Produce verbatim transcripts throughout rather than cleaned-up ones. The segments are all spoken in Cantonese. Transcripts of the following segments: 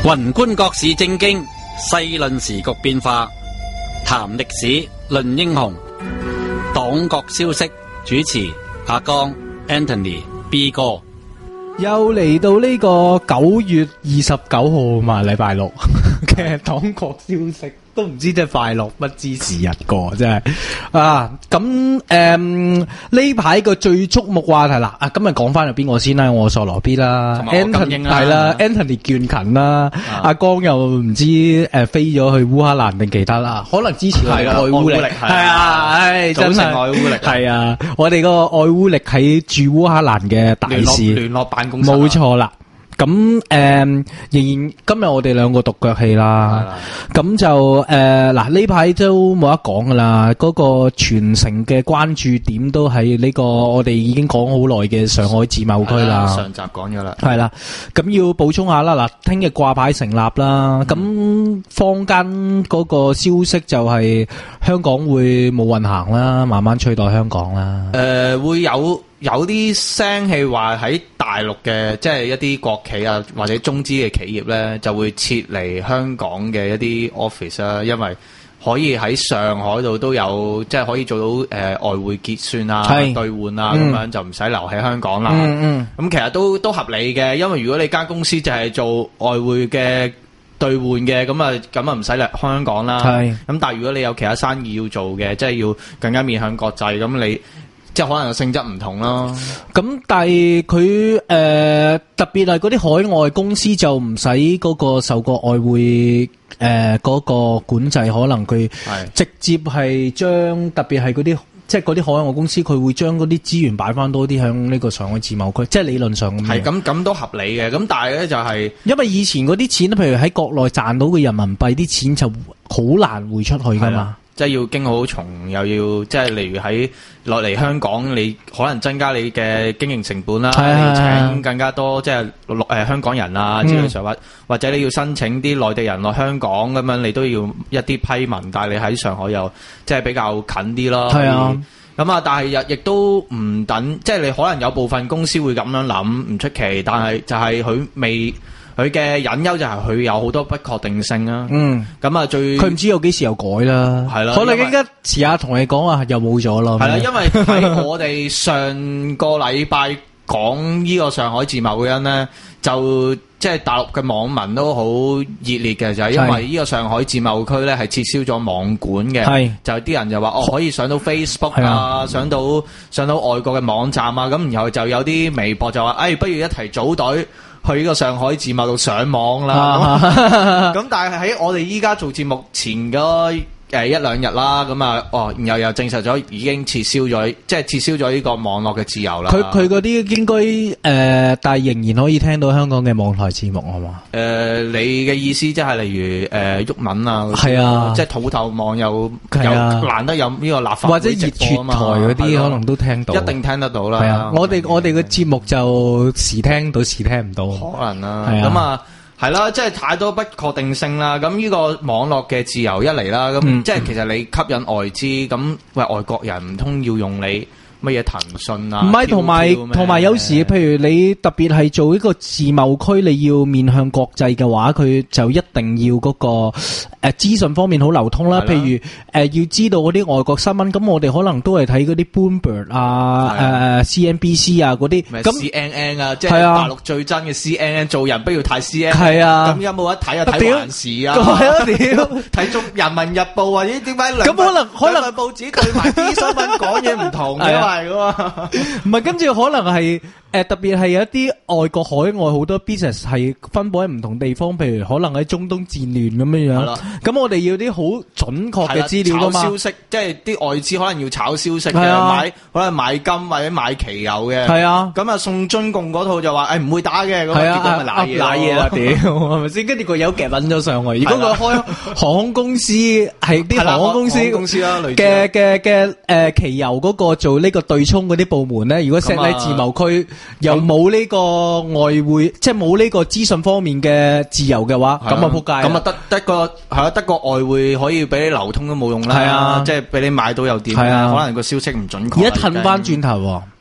宏觀國事政經，細論時局變化，談歷史，論英雄，黨國消息。主持阿江 Anthony B 哥。 又嚟到呢個九月二十九號嘛，禮拜六嘅黨國消息，都唔知真係快樂不知時日過，真係啊！咁誒呢排個最矚目話題啦，啊今日講翻係邊個先啦？我索羅 B 啦 ，Anthony 係啦 ，Anthony 倦勤啦，阿江又唔知誒飛咗去烏克蘭定其他啦，可能支持我哋愛烏力，係啊，唉真係愛烏力，係啊，我哋個愛烏力喺駐烏克蘭嘅大使聯絡辦公室， 冇錯啦。咁誒、呃，仍然今日我哋兩個獨腳戲啦，咁就誒嗱呢排都冇得講噶啦，嗰、那個全城嘅關注點都喺呢個我哋已經講好耐嘅上海自貿區啦。 上集講咗啦， 係啦，咁要補充下啦，嗱，聽日掛牌成立啦，咁、嗯、坊間嗰個消息就係香港會冇運行啦，慢慢取代香港啦。 誒、呃，會有。有啲聲氣話喺大陸嘅即係一啲國企啊或者中資嘅企業咧就會撤離香港嘅一啲 office 啦，因為可以喺上海度都有即係可以做到誒、呃、外匯結算啊、兌換啊咁、嗯、樣就唔使留喺香港啦。嗯嗯，咁其實都都合理嘅，因為如果你間公司就係做外匯嘅兌換嘅，咁啊咁啊唔使嚟香港啦。係，咁但係如果你有其他生意要做嘅，即係要更加面向國際，咁你。即係可能性質唔同咯， 咁但係佢誒特別係嗰啲海外公司就唔使嗰個受過外匯誒嗰個管制，可能佢直接係將特別係嗰啲即係嗰啲海外公司，佢會將嗰啲資源擺翻多啲響呢個上海自貿區，即係理論上咁。係咁咁都合理嘅，咁但係咧就係、是、因為以前嗰啲錢，譬如喺國內賺到嘅人民幣啲錢就好難匯出去噶嘛。 即係要經好重，又要即係例如喺落嚟香港，你可能增加你嘅經營成本啦，你要請更加多即係落誒香港人啊之類上或或者你要申請啲內地人落香港咁樣，你都要一啲批文，但係你喺上海又即係比較近啲咯。係啊，咁啊，但係又亦都唔等，即係你可能有部分公司會咁樣諗，唔出奇，但係就係佢未。佢嘅隱憂就係佢有好多不確定性啊。嗯，咁啊最佢唔知有幾時又改啦。係啦，可能而家遲下同你講啊，又冇咗咯。係啦，因為喺我哋上個禮拜講呢個上海自貿嘅人咧，就即係大陸嘅網民都好熱烈嘅，就係、是、因為呢個上海自貿區咧係撤銷咗網管嘅。係，就啲人就話哦可以上到 Facebook 啊，上到上到外國嘅網站啊，咁然後就有啲微博就話，哎，不如一齊組隊。去呢個上海自貿度上網啦，咁、啊、但係喺我哋依家做節目前嗰誒一兩日啦，咁啊哦，然後又證實咗已經撤銷咗，即係撤銷咗呢個網絡嘅自由啦。佢佢嗰啲應該誒、呃，但係仍然可以聽到香港嘅網台節目係嘛？誒、呃，你嘅意思即係例如誒毓民啊，係啊，即係土豆網有有難得有呢個立法或者熱傳台嗰啲可能都聽到，一定聽得到啦。係啊，我哋我哋嘅節目就時聽到時聽唔到，可能啦。咁啊。係啦，即係太多不確定性啦。咁呢個網絡嘅自由一嚟啦，咁、嗯、即係其實你吸引外資，咁喂外國人唔通要用你乜嘢騰訊啊？唔係，同埋同埋有時，譬如你特別係做呢個自貿區，你要面向國際嘅話，佢就一定要嗰、那個誒資訊方面好流通啦。譬如誒、呃、要知道嗰啲外國新聞，咁我哋可能都係睇嗰啲 Bloomberg 啊、誒、呃、C N B C 啊嗰啲。咁 C N N 啊，即係大陸最真嘅 C N N， 做人不要睇 C N N。係啊，咁有冇得睇啊？睇環視啊，係啊，屌睇中人民日報或者點解兩咁可能可能報紙對埋啲新聞講嘢唔同嘅係噶嘛？唔係，跟住可能係。誒，特別係有一啲外國海外好多 business 係分佈喺唔同地方，譬如可能喺中東戰亂咁樣樣。咁我哋要啲好準確嘅資料噶嘛。炒消息，即係啲外資可能要炒消息嘅，買可能買金或者買期油嘅。係啊。咁啊，送中共嗰套就話誒唔會打嘅，咁結果咪瀨嘢瀨嘢啦，屌係咪先？跟住個友夾撚咗上去。如果佢開航空公司係啲航空公司公司啦，嘅嘅嘅誒期油嗰個做呢個對沖嗰啲部門咧，如果 set 喺自貿區。又冇呢個外匯，即係冇呢個資訊方面嘅自由嘅話，咁啊撲街。咁啊得得個係啊，得個外匯可以俾你流通都冇用啦。係啊，即係俾你買到又點？係啊，可能個消息唔準確。而家褪翻轉頭，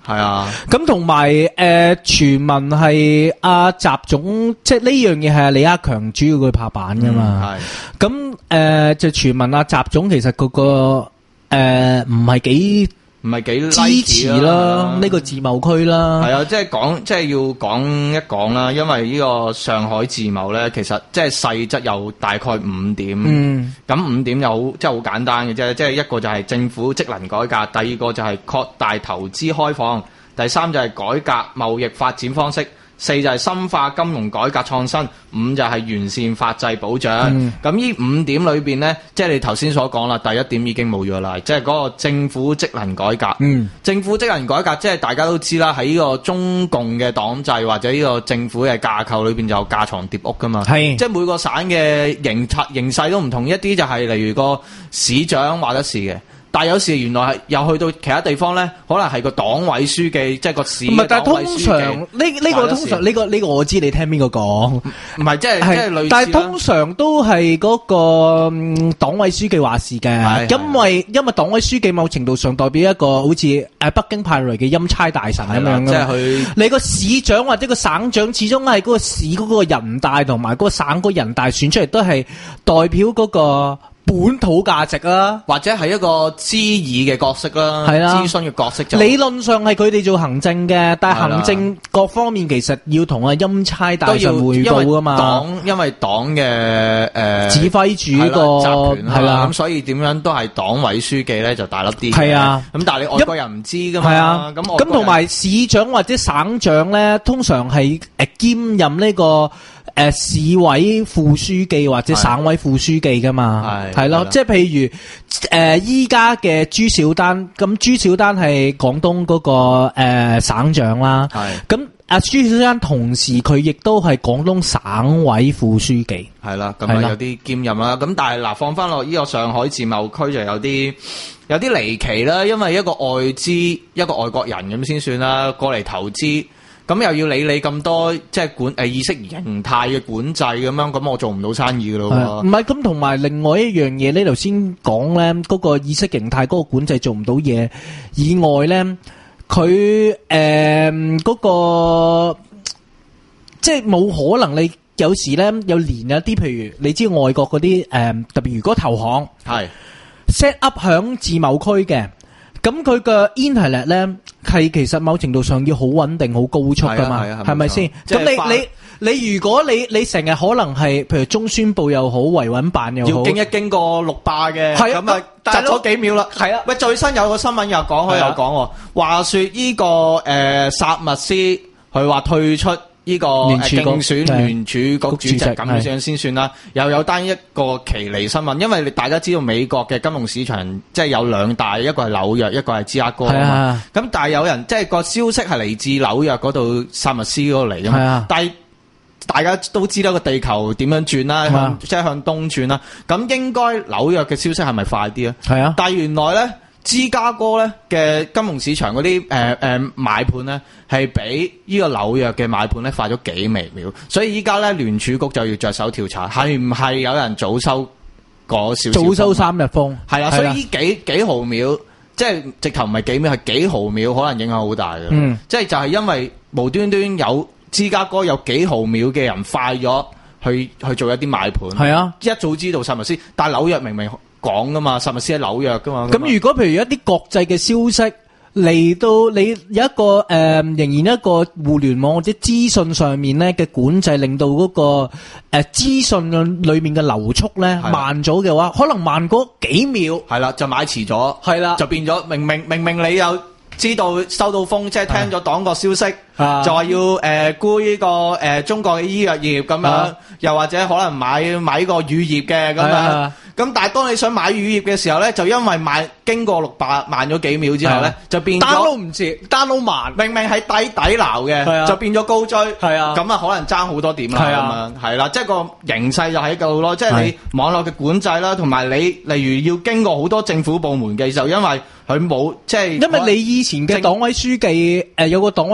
係啊， 咁同埋誒傳聞係阿習總，即係呢樣嘢係阿李克強主要佢拍板噶嘛。係咁誒就傳聞阿習總其實嗰個誒唔係幾唔係幾支持啦，呢個自貿區啦。 係啊，即係講即係要講一講啦，因為呢個上海自貿咧，其實即係細則有大概五點。嗯，咁五點有好即係好簡單嘅啫，即係一個就係政府職能改革，第二個就係擴大投資開放，第三就係改革貿易發展方式。四就係深化金融改革創新，五就係完善法制保障。咁呢、嗯、五點裏邊呢，即係你頭先所講啦，第一點已經冇咗啦，即係嗰個政府職能改革。嗯、政府職能改革即係大家都知啦，喺呢個中共嘅黨制或者呢個政府嘅架構裏邊就有架床疊屋噶嘛。係，即係每個省嘅形形勢都唔同，一啲就係例如個市長話得事嘅。但係有時原來係又去到其他地方咧，可能係個黨委書記，即係個市嘅黨委書記。唔係，但係通常呢呢個通常呢個呢個我知你聽邊個講？唔係即係即係類似。但係通常都係嗰個黨委書記話事嘅，因為因為黨委書記某程度上代表一個好似誒北京派嚟嘅欽差大臣咁樣。即係佢你個市長或者個省長，始終係嗰個市嗰個人大同埋嗰個省嗰人大選出嚟，都係代表嗰個本土價值啦，或者係一個諮議嘅角色啦，係啦，諮詢嘅角色就理論上係佢哋做行政嘅，但係行政各方面其實要同阿欽差大臣匯報噶嘛。黨因為黨嘅誒指揮主個集權係啦，咁所以點樣都係黨委書記咧就大粒啲。係啊，咁但係你外國人唔知噶嘛。係啊，咁咁同埋市長或者省長咧，通常係誒兼任呢個。誒、呃，市委副書記或者省委副書記噶嘛，係係咯，即係譬如誒，依家嘅朱小丹，咁朱小丹係廣東嗰、那個誒、呃、省長啦，係咁阿朱小丹同時佢亦都係廣東省委副書記，係啦，咁啊有啲兼任啦，咁但係嗱放翻落呢個上海自貿區就有啲有啲離奇啦，因為一個外資一個外國人咁先算啦，過嚟投資。咁又要理你咁多，即係管誒、呃、意識形態嘅管制咁樣，咁我做唔到生意噶咯。唔係咁，同埋另外一樣嘢，你頭先講咧，嗰個意識形態嗰個管制做唔到嘢以外咧，佢誒嗰個即係冇可能。你有時咧有連有啲，譬如你知外國嗰啲誒，特別如果投行係 set up 響自貿區嘅。咁佢嘅 internet 咧係其實某程度上要好穩定、好高速噶嘛，係咪先？咁你你你如果你你成日可能係譬如中宣部又好、維穩辦又好，要經一經過綠霸嘅，咁啊窒咗幾秒啦。係啊，喂，最新有個新聞又講開又講，話說呢個誒薩默斯佢話退出。呢個競選聯儲局主席咁樣先算啦，又有單一個奇離新聞，因為大家知道美國嘅金融市場即係有兩大，一個係紐約，一個係芝加哥啊嘛。咁但係有人即係個消息係嚟自紐約嗰度薩默斯嗰度嚟㗎嘛。但係大家都知道個地球點樣轉啦，向即係向東轉啦。咁應該紐約嘅消息係咪快啲啊？係啊。但係原來咧。芝加哥咧嘅金融市場嗰啲誒誒買盤咧係比呢個紐約嘅買盤咧快咗幾微秒，所以依家咧聯儲局就要着手調查係唔係有人早收嗰少少早收三日風係啦，所以呢幾幾毫秒即係直頭唔係幾秒係幾毫秒，可能影響好大嘅。嗯，即係就係因為無端端有芝加哥有幾毫秒嘅人快咗去去做一啲買盤，係啊，一早知道薩默斯，但係紐約明明講噶嘛，薩默斯喺紐約噶嘛。咁如果譬如一啲國際嘅消息嚟到，你有一個誒、呃，仍然一個互聯網或者資訊上面咧嘅管制，令到嗰、那個誒資訊裏面嘅流速咧慢咗嘅話，可能慢嗰幾秒，係啦，就買遲咗，係啦，就變咗明明明明你有知道收到風，即係聽咗黨國消息。啊、就話要誒沽呢個誒、呃、中國嘅醫藥業咁樣，啊、又或者可能買買呢個乳業嘅咁樣。咁、啊、但係當你想買乳業嘅時候咧，就因為買經過六百慢咗幾秒之後咧，啊、就變咗 download 唔切 download 慢，明明係底底撈嘅，啊、就變咗高追。係啊，咁啊可能爭好多點啦。係啊，係啦，即係個形勢就喺度咯。即係你網絡嘅管制啦，同埋你例如要經過好多政府部門嘅，就因為佢冇即係因為你以前嘅黨委書記誒、呃、有個黨委書記。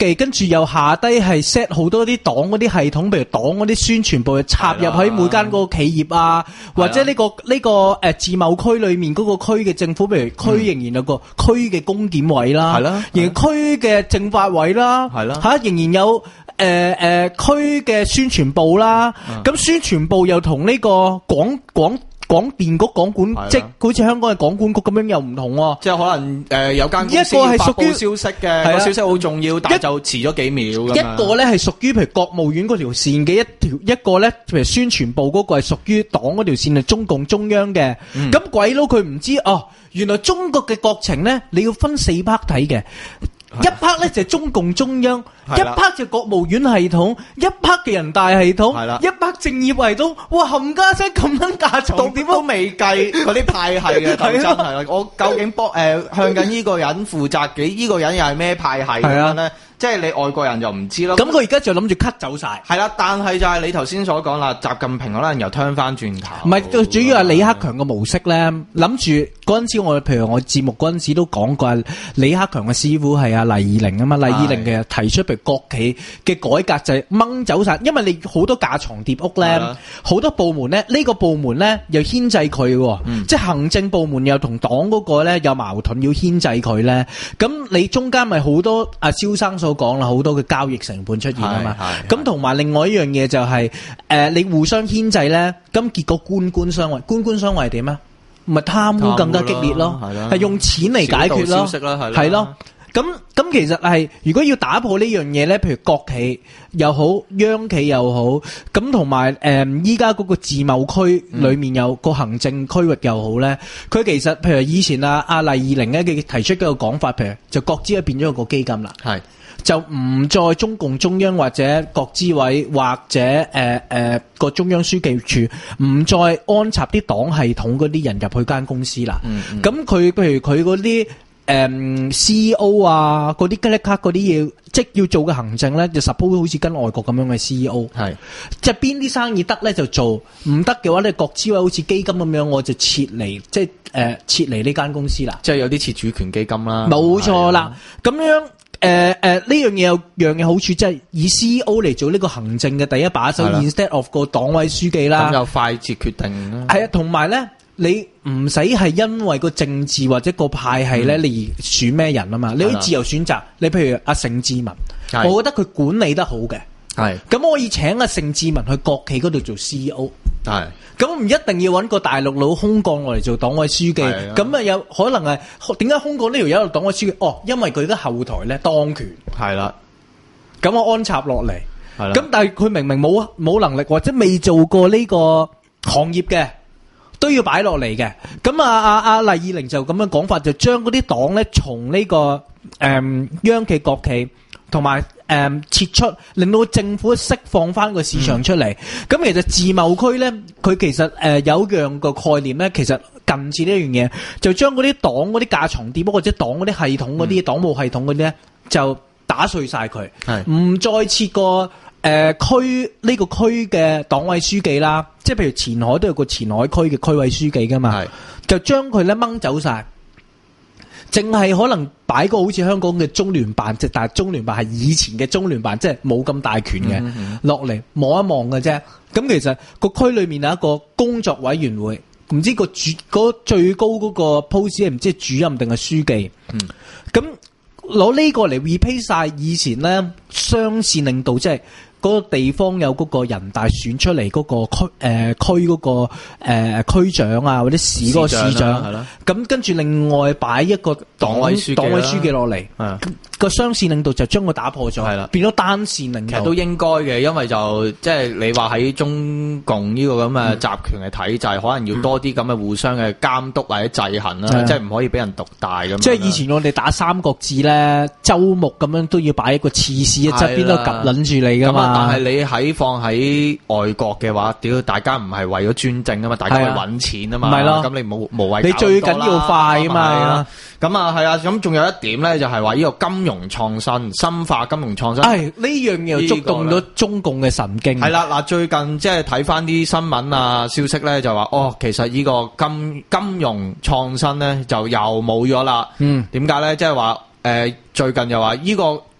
記，跟住又下低係 set 好多啲黨嗰啲系統，譬如黨嗰啲宣傳部插入喺每間嗰個企業啊，或者呢、這個呢、這個誒、呃、自貿區裏面嗰個區嘅政府，譬如區仍然有個區嘅公檢委啦，係啦，仍然區嘅政法委啦，係啦，吓仍然有誒誒區嘅宣傳部啦，咁、嗯、宣傳部又同呢個廣廣。廣電局廣管，即好似香港嘅廣管局咁樣又唔同喎，即係可能誒有間公司發布消息嘅，個消息好重要，但係就遲咗幾秒咁樣。一個咧係屬於譬如國務院嗰條線嘅一條，一個咧譬如宣傳部嗰個係屬於黨嗰條線係中共中央嘅。咁鬼佬佢唔知哦，原來中國嘅國情咧你要分四 part 睇嘅。一 part 咧就係中共中央，一 part 就國務院系統，一 part 嘅人大系統，一 part 政業系統。哇，冚家聲咁樣架床點都未計嗰啲派系嘅鬥爭係啦。我究竟幫誒向緊呢個人負責嘅？呢個人又係咩派系咁樣咧？即係你外國人就唔知咯。咁佢而家就諗住 cut 走晒。係啦，但係就係你頭先所講啦，習近平可能又turn翻轉頭。唔係，最主要係李克強嘅模式咧，諗住嗰陣時我譬如我節目嗰陣時都講過，李克強嘅師傅係阿黎以寧啊嘛，黎以寧嘅提出譬如國企嘅改革就係掹走晒，因為你好多架床疊屋咧，好多部門咧，呢、呢個部門咧又牽制佢，嗯、即係行政部門又同黨嗰個咧有矛盾要牽制佢咧，咁你中間咪好多阿蕭生所都講啦，好多嘅交易成本出現啊嘛，咁同埋另外一樣嘢就係、是、誒、呃，你互相牽制咧，咁結果官官相衛，官官相衛係點啊？咪貪污更加激烈咯，係用錢嚟解決咯，係咯。咁咁其實係如果要打破呢樣嘢咧，譬如國企又好，央企又好，咁同埋誒依家嗰個自貿區裏面有個行政區域又好咧，佢、嗯、其實譬如以前啊阿黎以寧咧，佢提出嘅個講法，譬如就國資變咗個基金啦，係就唔再中共中央或者國資委或者誒誒個中央書記處唔再安插啲黨系統嗰啲人入去間公司啦。咁佢譬如佢嗰啲誒 C E O 啊，嗰啲吉力卡嗰啲要即要做嘅行政咧，就 suppose 好似跟外國咁樣嘅 C E O。係即係邊啲生意得咧就做，唔得嘅話咧，國資委好似基金咁樣，我就撤離，即係誒、呃、撤離呢間公司啦。即係有啲似主權基金啦。冇錯啦，咁樣。誒、呃、誒，呢、呃、樣嘢有樣嘢好處，即係以 C E O 嚟做呢個行政嘅第一把手 ，instead of 個黨委書記啦。咁又快捷決定啦。係啊，同埋咧，你唔使係因為個政治或者個派系咧，你而選咩人啊嘛？你可以自由選擇。你譬如阿盛智文，我覺得佢管理得好嘅。係。咁我可以請阿盛智文去國企嗰度做 C E O。係。咁唔一定要揾個大陸佬空降落嚟做黨委書記，咁啊有可能係點解空降呢條友做黨委書記？哦，因為佢而家後台咧當權，係啦，咁我安插落嚟，係啦，咁但係佢明明冇冇能力或者未做過呢個行業嘅，都要擺落嚟嘅。咁啊啊啊黎以寧就咁樣講法，就將嗰啲黨咧從呢、這個誒、嗯、央企國企同埋。誒、嗯，撤出令到政府釋放翻個市場出嚟。咁、嗯、其實自貿區咧，佢其實誒、呃、有樣個概念咧，其實近似呢一樣嘢，就將嗰啲黨嗰啲架床疊屋或者黨嗰啲系統嗰啲黨務系統嗰啲咧，就打碎晒佢，唔再設個誒區呢個區嘅黨委書記啦。即係譬如前海都有個前海區嘅區委書記噶嘛，就將佢咧掹走晒。淨係可能擺個好似香港嘅中聯辦，即但係中聯辦係以前嘅中聯辦，即係冇咁大權嘅，落嚟望一望嘅啫。咁其實個區裏面有一個工作委員會，唔知個主嗰最高嗰個 post 係唔知係主任定係書記。咁攞呢個嚟 replace 晒以前咧雙線領導，即係。嗰個地方有嗰個人大選出嚟嗰個區誒區嗰個誒、呃、區長啊，或者市嗰個市長，咁跟住另外擺一個黨委黨委書記落嚟，個雙線領導就將佢打破咗，變咗單線領導。其實都應該嘅，因為就即係你話喺中共呢個咁嘅集權嘅體制，嗯、可能要多啲咁嘅互相嘅監督或者制衡啦，嗯、即係唔可以俾人獨大咁。即係以前我哋打三國志咧，周牧咁樣都要擺一個刺史喺側邊都夾撚住你噶嘛。但係你喺放喺外國嘅話，屌大家唔係為咗專政啊嘛，大家係揾錢啊嘛，咁你冇無謂。你最緊要快啊嘛，咁啊係啊，咁仲有一點咧，就係話呢個金融創新，深化金融創新。係呢樣嘢又觸動咗中共嘅神經。係啦，嗱最近即係睇翻啲新聞啊消息咧，就話哦，其實呢個金金融創新咧就又冇咗啦。嗯，點解咧？即係話誒最近又話呢個。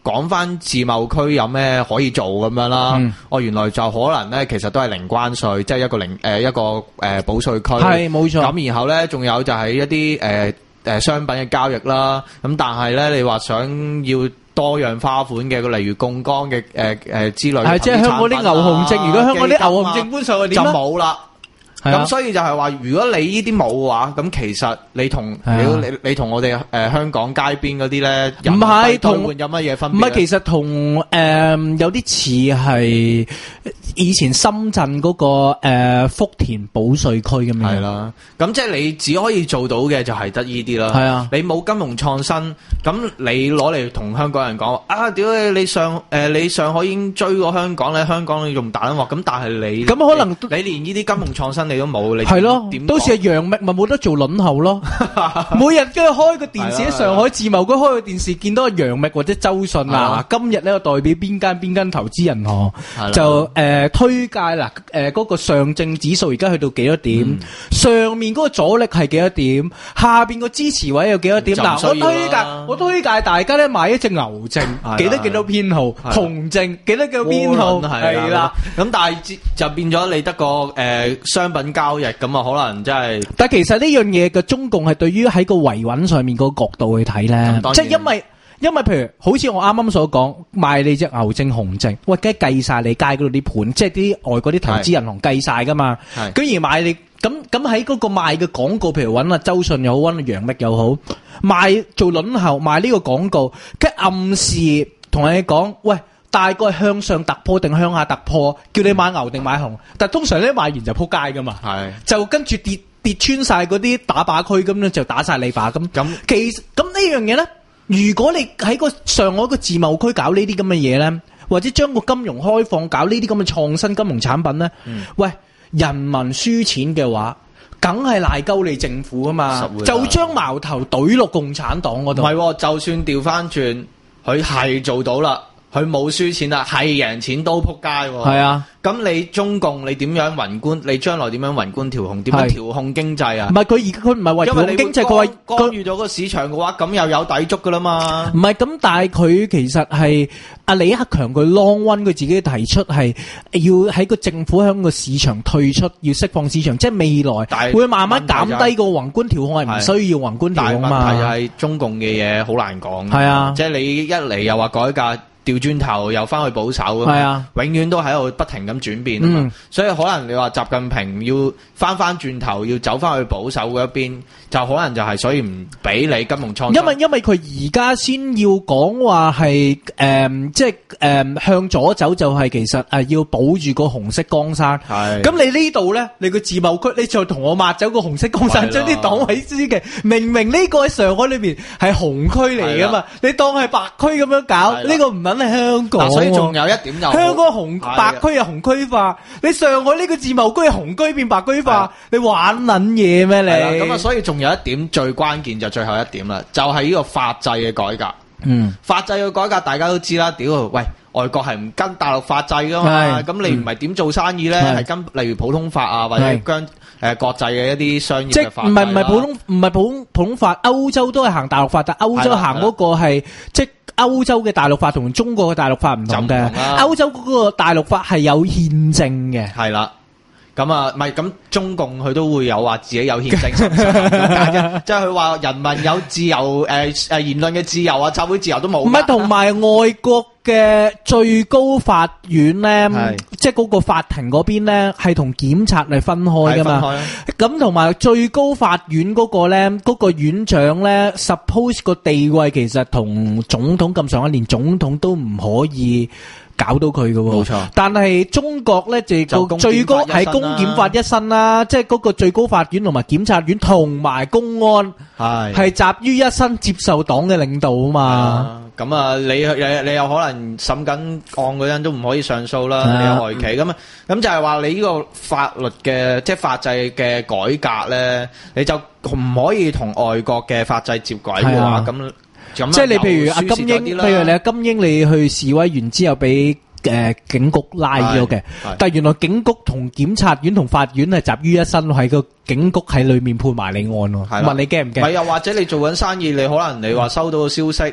講翻自貿區有咩可以做咁樣啦。 嗯、 哦，原來就可能咧，其實都係零關稅，即係一個零誒、呃、一個誒保稅區。 係冇錯。 咁然後咧，仲有就係一啲誒誒商品嘅交易啦。咁但係咧，你話想要多樣花款嘅，例如槓桿嘅誒誒之類， 係即係香港啲牛熊證。如果香港啲牛熊證搬上去點就冇啦。咁、 啊、 所以就係話，如果你呢啲冇嘅話，咁其實你同、啊、你你你同我哋誒、呃、香港街邊嗰啲咧， 唔係同有乜嘢分別？ 唔係，其實同誒、呃、有啲似係以前深圳嗰、那個誒、呃、福田保稅區咁樣。 係啦，咁即係你只可以做到嘅就係得呢啲啦。係啊，你冇金融創新，咁你攞嚟同香港人講啊，屌你你上誒、呃、你上海已經追過香港咧，香港你用大鑊，咁但係你咁可能你，你連呢啲金融創新你都冇，你係咯，到時係楊冪咪冇得做輪候咯。每日跟住開個電視喺上海自貿區開個電視，見到阿楊冪或者周迅啊，今日呢個代表邊間邊間投資銀行就誒、呃、推介啦，誒嗰個上證指數而家去到幾多點？嗯、上面嗰個阻力係幾多點？下邊個支持位有幾多點？嗱，我推介我推介大家咧買一隻牛證，記得幾多編號？熊證記得幾多編號？係啦，咁但係就變咗你得個誒、呃、商品交易咁啊，可能真係。但其實呢樣嘢嘅中共係對於喺個維穩上面個角度去睇咧，即係因為因為譬如好似我啱啱所講，賣你隻牛證熊證，喂，梗係計晒你街嗰度啲盤，即係啲外國啲投資銀行計晒噶嘛，居然買你咁咁喺嗰個賣嘅廣告，譬如揾阿周迅又好，揾阿楊冪又好，賣做輪候賣呢個廣告，跟暗示同你講，喂。大概向上突破定向下突破，叫你買牛定買熊，但通常咧買完就撲街噶嘛，就跟住跌跌穿晒嗰啲打靶區咁樣就打晒你靶咁。咁其實咁呢樣嘢咧，如果你喺個上海個自貿區搞呢啲咁嘅嘢咧，或者將個金融開放搞呢啲咁嘅創新金融產品咧，嗯、喂，人民輸錢嘅話，梗係賴鳩你政府啊嘛，就將矛頭懟落共產黨嗰度。唔係，就算調翻轉，佢係做到啦。佢冇輸錢啦，係贏錢都撲街喎。係啊，咁你中共你點樣宏觀？你將來點樣宏觀調控？點樣調控經濟啊？唔係佢而佢唔係話調控經濟，佢話干預咗個市場嘅話，咁又有抵觸噶啦嘛。唔係咁，但係佢其實係阿李克強佢 long run 佢自己提出係要喺個政府喺個市場退出，要釋放市場，即係未來會慢慢減低個宏觀調控，係唔需要宏觀調控嘛。但係問題係中共嘅嘢好難講。係啊，即係你一嚟又話改革。調轉頭又翻去保守咁，係啊，永遠都喺度不停咁轉變啊嘛，嗯、所以可能你話習近平要翻翻轉頭，要走翻去保守嗰一邊，就可能就係所以唔俾你金融創新。因為因為佢而家先要講話係誒，即係誒、呃、向左走就係其實誒要保住個紅色江山。係咁你呢度咧，你個自貿區，你再同我抹走個紅色江山，將啲黨委書記，明明呢個喺上海裏邊係紅區嚟噶嘛，你當係白區咁樣搞，呢個唔撚。香港、啊，所以仲有一點就香港紅白區又紅區化，你上海呢個自貿區係紅區變白區化，你玩撚嘢咩你？咁啊，所以仲有一點最關鍵就最後一點啦，就係、是、呢個法制嘅改革。嗯，法制嘅改革大家都知啦，屌喂，外國係唔跟大陸法制噶嘛，咁你唔係點做生意咧？係跟例如普通法啊，或者跟誒國際嘅一啲商業嘅法制。即係唔係唔係普通唔係普通普通法，歐洲都係行大陸法，但歐洲行嗰個係即係。歐洲嘅大陸法同中國嘅大陸法唔同嘅，歐洲嗰個大陸法係有憲政嘅，係啦。咁啊，唔係咁中共佢都會有話自己有憲政，即係佢話人民有自由誒誒、呃、言論嘅自由啊，集會自由都冇。唔係，同埋外國嘅最高法院咧，即係嗰個法庭嗰邊咧，係同檢察係分開噶嘛。咁同埋最高法院嗰個咧，嗰、嗰個院長咧 ，suppose 個地位其實同總統咁上下，連總統都唔可以搞到佢嘅，冇錯。但係中國咧就個最高係公檢法一身啦，即係嗰個最高法院同埋檢察院同埋公安係係集於一身接受黨嘅領導啊嘛。咁啊，你你你有可能審緊案嗰陣都唔可以上訴啦，你有外企咁啊。咁就係話你呢個法律嘅即係法制嘅改革咧，你就唔可以同外國嘅法制接軌嘅話咁。即係你譬如阿金英，譬如你阿金英，你去示威完之後俾誒警局拉咗嘅，但係原來警局同檢察院同法院係集於一身，喺個警局喺裏面判埋你案喎。問你驚唔驚？唔係，又或者你做緊生意，你可能你話收到個消息，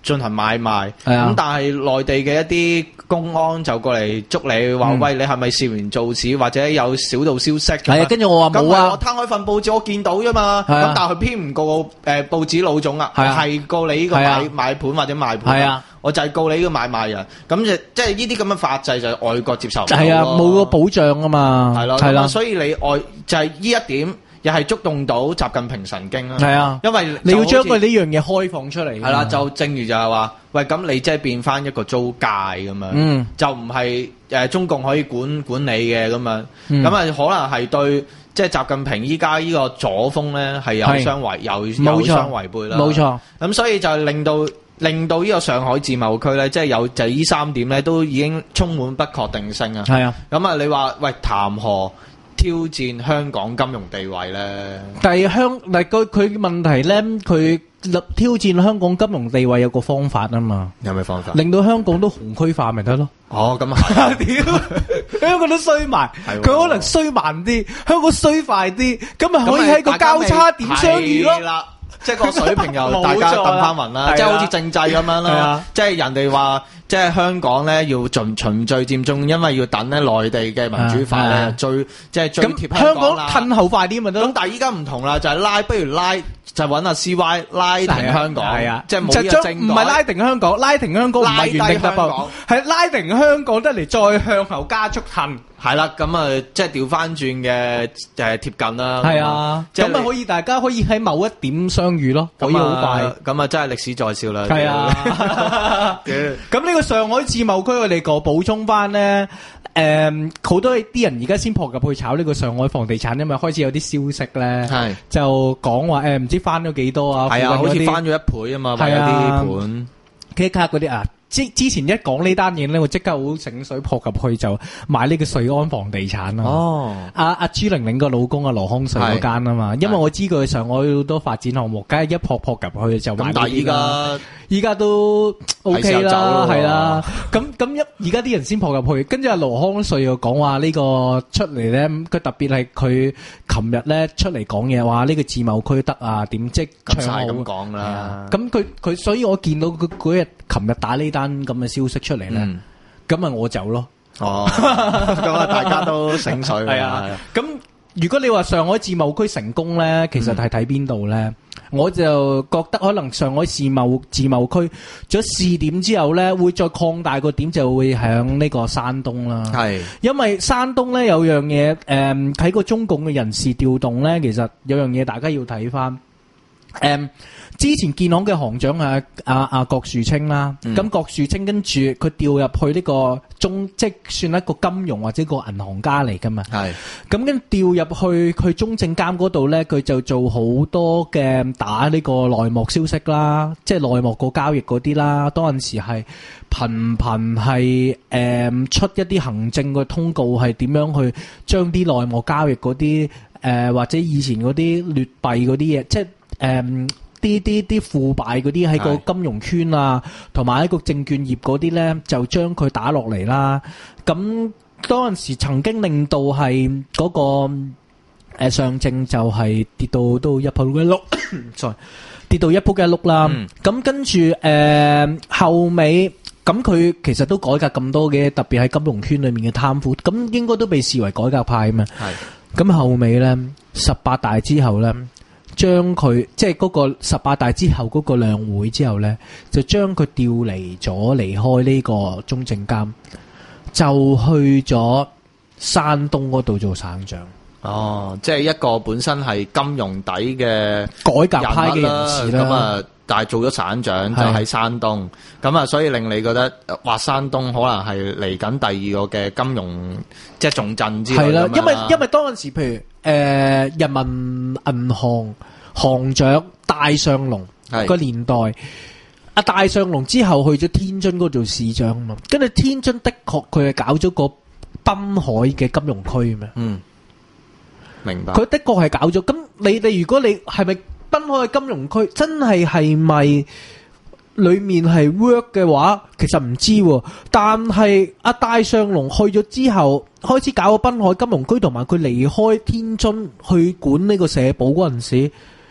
進行買賣。 係啊咁但係內地嘅一啲公安就過嚟捉你，話、 嗯、 喂，你係咪涉嫌造市或者有小道消息？ 係啊，跟住我話冇啊， 我攤開份報紙我見到啫嘛。咁、 係啊但係佢偏唔告誒、呃、報紙老總啊， 係啊係告你呢個係啊買買盤或者賣盤。 係啊， 我就係告你呢個買賣人。咁就即係呢啲咁嘅法制就係外國接受唔到咯。 係啊，冇個保障啊嘛。 係咯， 係啦， 所以你外就係呢一點。又係觸動到習近平神經啦， 係啊， 因為你要將佢呢樣嘢開放出嚟。 係啦，就正如就係話，喂，咁你即係變翻一個租界咁樣， 嗯， 就唔係誒中共可以管管理嘅咁樣，咁啊、 嗯、 可能係對即係習近平依家呢個左風咧係有相違有有相違背啦， 冇錯。 咁所以就令到令到呢個上海自貿區咧，即係有就係呢三點咧，都已經充滿不確定性啊。 係啊， 咁啊，你話喂談何挑戰香港金融地位咧？ 但係香，但係佢佢問題咧，佢挑戰香港金融地位有個方法啊嘛。 有咩方法？ 令到香港都紅區化咪得咯？ 哦，咁啊係。 屌，香港都衰埋，佢可能衰慢啲，香港衰快啲，咁咪可以喺個交叉點相遇咯。 即係個水平又大家揼翻勻啦，即係好似政制咁樣啦。即係人哋話，即係香港咧要循循序漸進，因為要等咧內地嘅民主化咧追，即係追貼香港啦。 褪後快啲咪得。咁但係依家唔同啦，就係拉，不如拉就揾阿 C Y 拉停香港，係啊，即係冇呢個政改。唔係拉停香港，拉停香港唔係原定突破，係拉停香港得嚟再向後加速褪。係啦，咁啊，即係調翻轉嘅誒貼近啦。 係啊，咁咪可以大家可以喺某一點相遇咯，可以好快。 咁啊，真係歷史在笑啦。 係啊，咁呢個上海自貿區我哋個補充翻咧，誒好多啲人而家先撲入去炒呢個上海房地產，因為開始有啲消息咧， 係就講話誒唔知翻咗幾多啊？ 係啊，好似翻咗一倍啊嘛，係啊啲盤 K 卡嗰啲啊。之之前一講呢單嘢咧，我即刻好醒水撲入去就買呢個瑞安房地產啦。 哦， 阿阿朱玲玲個老公阿羅康瑞嗰間啊嘛，因為我知佢上海好多發展項目，梗係一撲撲入去就買。咁但係依家依家都 OK 啦，係啦。咁咁一而家啲人先撲入去，跟住阿羅康瑞又講話呢個出嚟咧，佢特別係佢琴日咧出嚟講嘢話呢個自貿區得啊，點即唱好咁講啦。 咁佢佢所以我見到佢嗰日琴日打呢單咁嘅消息出嚟咧，咁咪、嗯、我走咯。 哦，咁啊，大家都醒水。 係啊，咁如果你話上海自貿區成功咧，其實係睇邊度咧？嗯、我就覺得可能上海自貿自貿區做咗試點之後咧，會再擴大個點，就會響呢個山東啦。係，因為山東咧有樣嘢，誒、呃、喺個中共嘅人事調動咧，其實有樣嘢大家要睇翻，誒、呃。之前建行嘅行長啊，阿阿郭樹清啦，咁、嗯、郭樹清跟住佢調入去呢個中，即係算一個金融或者個銀行家嚟噶嘛。係咁跟調入去佢中證監嗰度咧，佢就做好多嘅打呢個內幕消息啦，即係內幕個交易嗰啲啦。當陣時係頻頻係誒出一啲行政嘅通告，係點樣去將啲內幕交易嗰啲誒或者以前嗰啲劣幣嗰啲嘢，即係誒。呃啲啲啲腐敗嗰啲喺個金融圈啊，同埋喺個證券業嗰啲咧，就將佢打落嚟啦。咁當陣時曾經令到係嗰、那個誒、呃、上證就係跌到都一鋪一碌，sorry，跌到一鋪一碌啦。咁、嗯、跟住誒、呃、後尾，咁佢其實都改革咁多嘅，特別喺金融圈裏面嘅貪腐，咁應該都被視為改革派啊嘛。係咁後尾咧，十八大之後咧。將佢即係嗰個十八大之後嗰個兩會之後咧，就將佢調離咗，離開呢個中證監，就去咗山東嗰度做省長。 哦，即係一個本身係金融底嘅改革派嘅人士啦。 咁啊，但係做咗省長就喺山東，咁啊，所以令你覺得話山東可能係嚟緊第二個嘅金融即係重鎮之類。係啦， 因為因為當陣時譬如。誒、呃，人民銀行行長戴相龍個年代，阿戴相龍之後去咗天津嗰度做市長嘛，跟住天津的確佢係搞咗個濱海嘅金融區咩？嗯， 明白。佢的確係搞咗，咁你哋如果你係咪濱海嘅金融區真係係咪？裏面係 work 嘅話，其實唔知，但係阿戴相龍去咗之後，開始搞個濱海金融區，同埋佢離開天津去管呢個社保嗰陣時，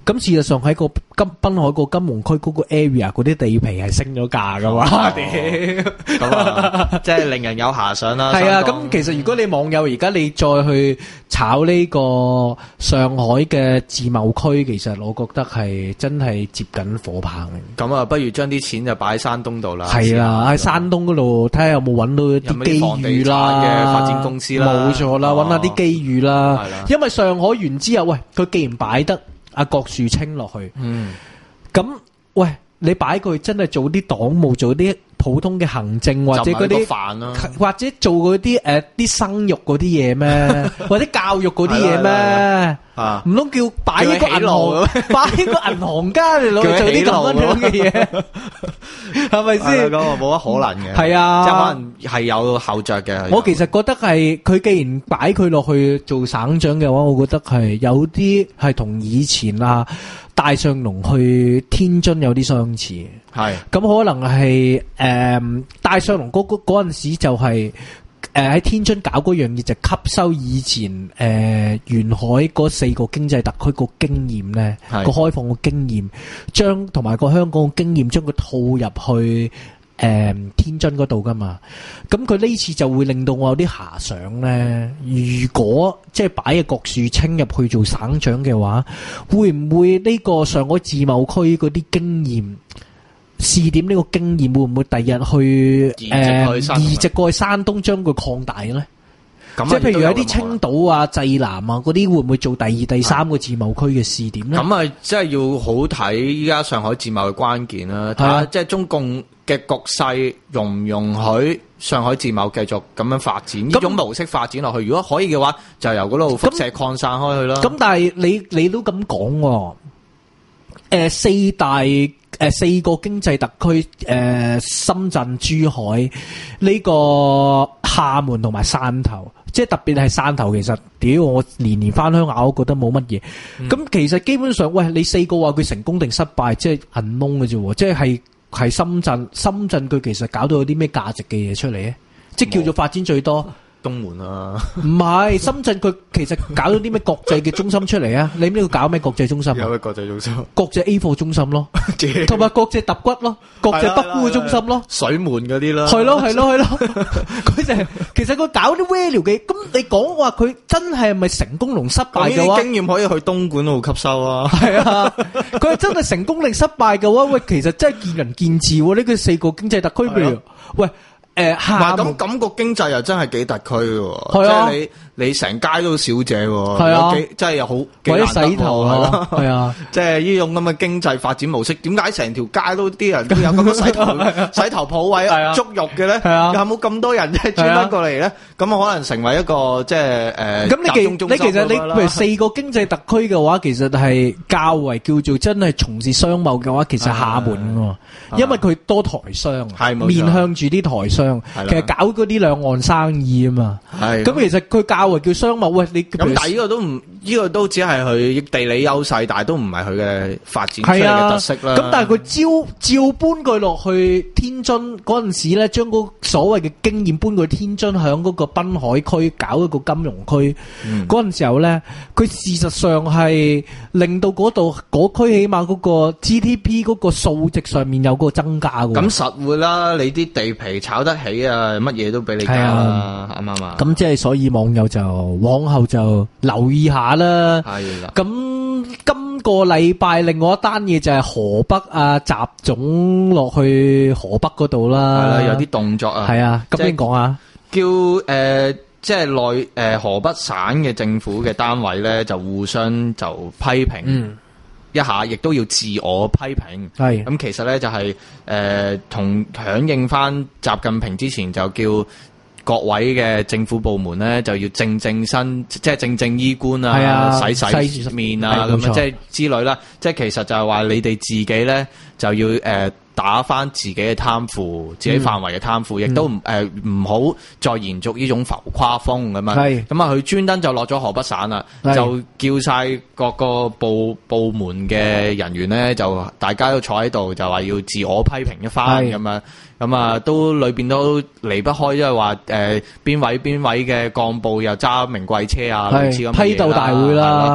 咁事實上喺個金濱海個金融區嗰個 area 嗰啲地皮係升咗價噶嘛？屌， 咁啊，即係令人有遐想啦。 係啊，咁其實如果你網友而家你再去炒呢個上海嘅自貿區，其實我覺得係真係接緊火棒。 咁啊，不如將啲錢就擺喺山東度啦。 係啦，喺山東嗰度睇下有冇揾到一啲機遇啦， 嘅發展公司啦， 冇錯啦，揾下啲機遇啦。 係啦， 因為上海完之後，喂，佢既然擺得阿郭樹清落去， 嗯， 咁喂，你擺佢真係做啲黨務，做啲普通嘅行政或者嗰啲飯啦， 或者做嗰啲誒啲生育嗰啲嘢咩，或者教育嗰啲嘢咩？啊，唔通叫擺一個銀行，擺一個銀行家嚟攞做啲咁樣嘅嘢，係咪先？ 咁啊冇乜可能嘅， 係啊， 即係可能係有後着嘅。 我其實覺得係佢既然擺佢落去做省長嘅話，我覺得係有啲係同以前啊戴相龍去天津有啲相似。 係咁可能係誒戴相龍嗰嗰嗰陣時就係誒喺天津搞嗰樣嘢，就吸收以前誒、呃、沿海嗰四個經濟特區個經驗咧，個開放個經驗，將同埋個香港嘅經驗將佢套入去誒、呃、天津嗰度噶嘛。咁佢呢次就會令到我有啲遐想咧。如果即係擺個郭樹清入去做省長嘅話，會唔會呢個上海自貿區嗰啲經驗？試點呢個經驗會唔會第日去誒移植過去山東，將佢擴大咧？即係譬如有啲青島啊、濟南啊嗰啲，會唔會做第二、第三個自貿區嘅試點咧？ 咁啊，即係要好睇依家上海自貿嘅關鍵啦。睇下即係中共嘅局勢容唔容許上海自貿繼續咁樣發展呢種模式發展落去。如果可以嘅話，就由嗰度輻射擴散開去啦。 咁但係你你都咁講喎？誒，四大。誒，四個經濟特區，誒、呃，深圳、珠海、呢、這個廈門同埋汕頭，即係特別係汕頭，其實屌我年年翻鄉下，我覺得冇乜嘢。咁、嗯、其實基本上，喂，你四個話佢成功定失敗，即係銀窿嘅啫，即係係深圳，深圳佢其實搞到有啲咩價值嘅嘢出嚟咧，即係叫做發展最多。 東門啊， 唔係深圳，佢其實搞到啲咩國際嘅中心出嚟啊？你呢度搞咩國際中心？ 有咩國際中心？ 國際 A 貨中心咯，同埋國際揼骨咯，國際北菇嘅中心咯， 水門嗰啲啦， 係咯係咯係咯，佢就係其實佢搞啲 value 嘅，咁你講話佢真係咪成功同失敗嘅話， 經驗可以去東莞度吸收啊？ 係啊，佢係真係成功定失敗嘅話，喂，其實真係見仁見智喎。呢個四個經濟特區，譬如喂。誒， 咁咁個經濟又真係幾特區喎，即係你你成街都小姐， 係啊， 真係又好或者洗頭啊，係啊， 即係呢種咁嘅經濟發展模式，點解成條街都啲人都有咁多洗頭洗頭鋪位啊，足浴嘅咧？有冇咁多人即係專登過嚟咧？咁啊，可能成為一個即係誒，咁你其你其實你譬如四個經濟特區嘅話，其實係較為叫做真係從事商貿嘅話，其實廈門喎，因為佢多台商，面向住啲台商。其實搞嗰啲兩岸生意啊嘛，咁其實佢較為叫商貿。喂，你咁但係呢個都唔，呢個都只係佢地理優勢，但係都唔係佢嘅發展出嚟嘅特色啦。 咁但係佢照照搬佢落去天津嗰陣時咧，將嗰所謂嘅經驗搬去天津，響嗰個濱海區搞一個金融區嗰陣時候咧，佢事實上係令到嗰度嗰區起碼嗰個 G D P 嗰個數值上面有個增加嘅。 咁實會啦，你啲地皮炒得起啊，乜嘢都俾你搞啦，啱唔啱啊？ 咁即係所以網友就往後就留意下啦。 係啦。 咁今個禮拜另外一單嘢就係河北啊，習總落去河北嗰度啦。 係啦，有啲動作啊。 係啊，咁你講下， 叫誒、呃，即係內誒河北省嘅政府嘅單位咧，就互相就批評。嗯。一下，亦都要自我批評。係咁，其實咧就係誒同響應翻習近平之前就叫各位嘅政府部門咧就要正正身，即係正正衣冠啊，啊洗洗面啊咁樣，即係之類啦。即係其實就係話你哋自己咧就要誒。呃打翻自己嘅貪腐，自己範圍嘅貪腐，亦、嗯、都唔誒唔好再延續呢種浮誇風咁樣。咁啊，佢專登就落咗河北省啦，就叫晒各個部部門嘅人員咧，就大家都坐喺度，就話要自我批評一番咁樣。咁啊，都裏邊都離不開，即係話誒邊位邊位嘅幹部又揸名貴車啊，類似咁嘅嘢啦。批鬥大會啦。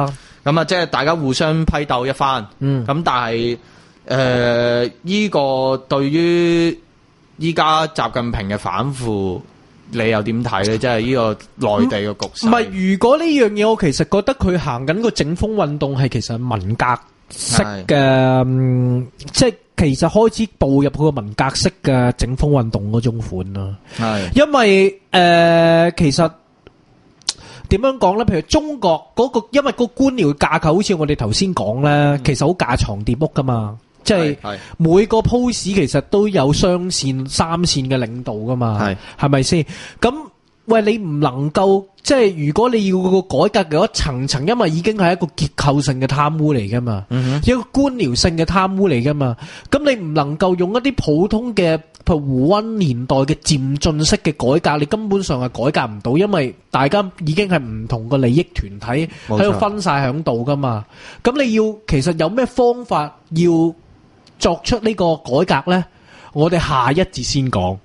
咁啊，即係大家互相批鬥一番。 嗯， 咁但係誒依個對於依家習近平嘅反腐，你又點睇咧？即係呢個內地嘅局勢。 唔係，如果呢樣嘢，我其實覺得佢行緊個整風運動係其實係文革式嘅，嗯即係其實開始步入個文革式嘅整風運動嗰種款啦。 係， 因為誒、呃，其實點樣講咧？譬如中國嗰、個，因為個官僚架構，好似我哋頭先講咧， 嗯、 其實好架床疊屋噶嘛。即係係每個 post 其實都有雙線、三線嘅領導噶嘛， 係係咪先？咁喂，你唔能夠即係如果你要個改革嘅話，層層，因為已經係一個結構性嘅貪污嚟噶嘛， 嗯、 一個官僚性嘅貪污嚟噶嘛。咁你唔能夠用一啲普通嘅，譬如胡溫年代嘅漸進式嘅改革，你根本上係改革唔到，因為大家已經係唔同個利益團體喺度分晒響度噶嘛。咁你要其實有咩方法要作出呢個改革呢？我哋下一節先講。